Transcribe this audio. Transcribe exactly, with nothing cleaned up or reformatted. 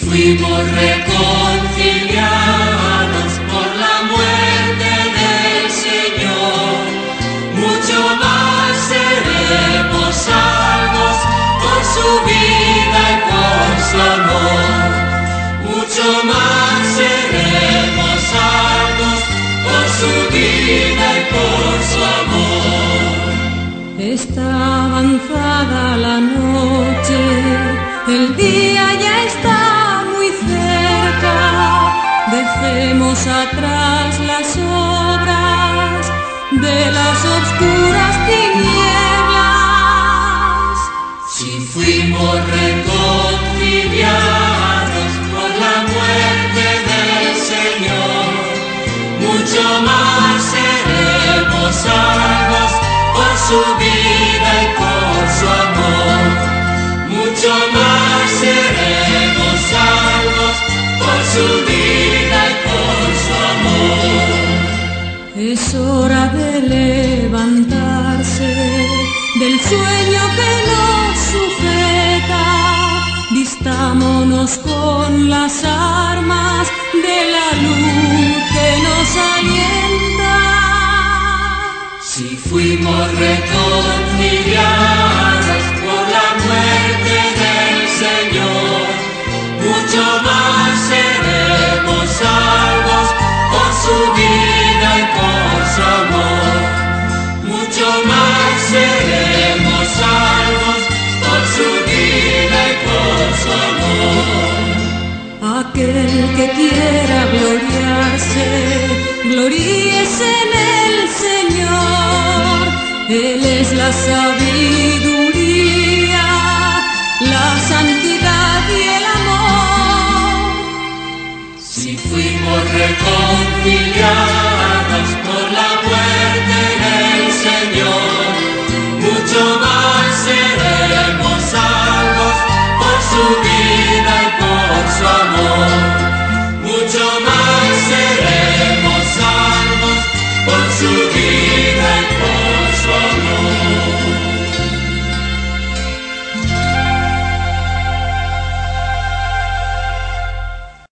fuimos reconciliados por la muerte del Señor, mucho más seremos salvos por su vida y por su amor. Mucho más seremos salvos por su vida y por su amor. Está avanzada la noche, el día ya está muy cerca. Dejemos atrás las obras de las oscuras tinieblas. Si fuimos reconciliados por la muerte del Señor, mucho más seremos salvos por su vida y por su amor. Mucho más seremos salvos por su vida y por su amor. Es hora de levantarse del sueño que nos sujeta. Vistámonos con las armas de la luz que nos alienta. Si fuimos reconciliados por la muerte del Señor, mucho más seremos salvos por su vida y por su amor. Mucho más seremos salvos por su vida y por su amor. Aquel que quiera gloriarse, gloríese en el Señor. Él es la sabiduría, la santidad y el amor. Si fuimos reconciliados por la muerte del Señor, mucho más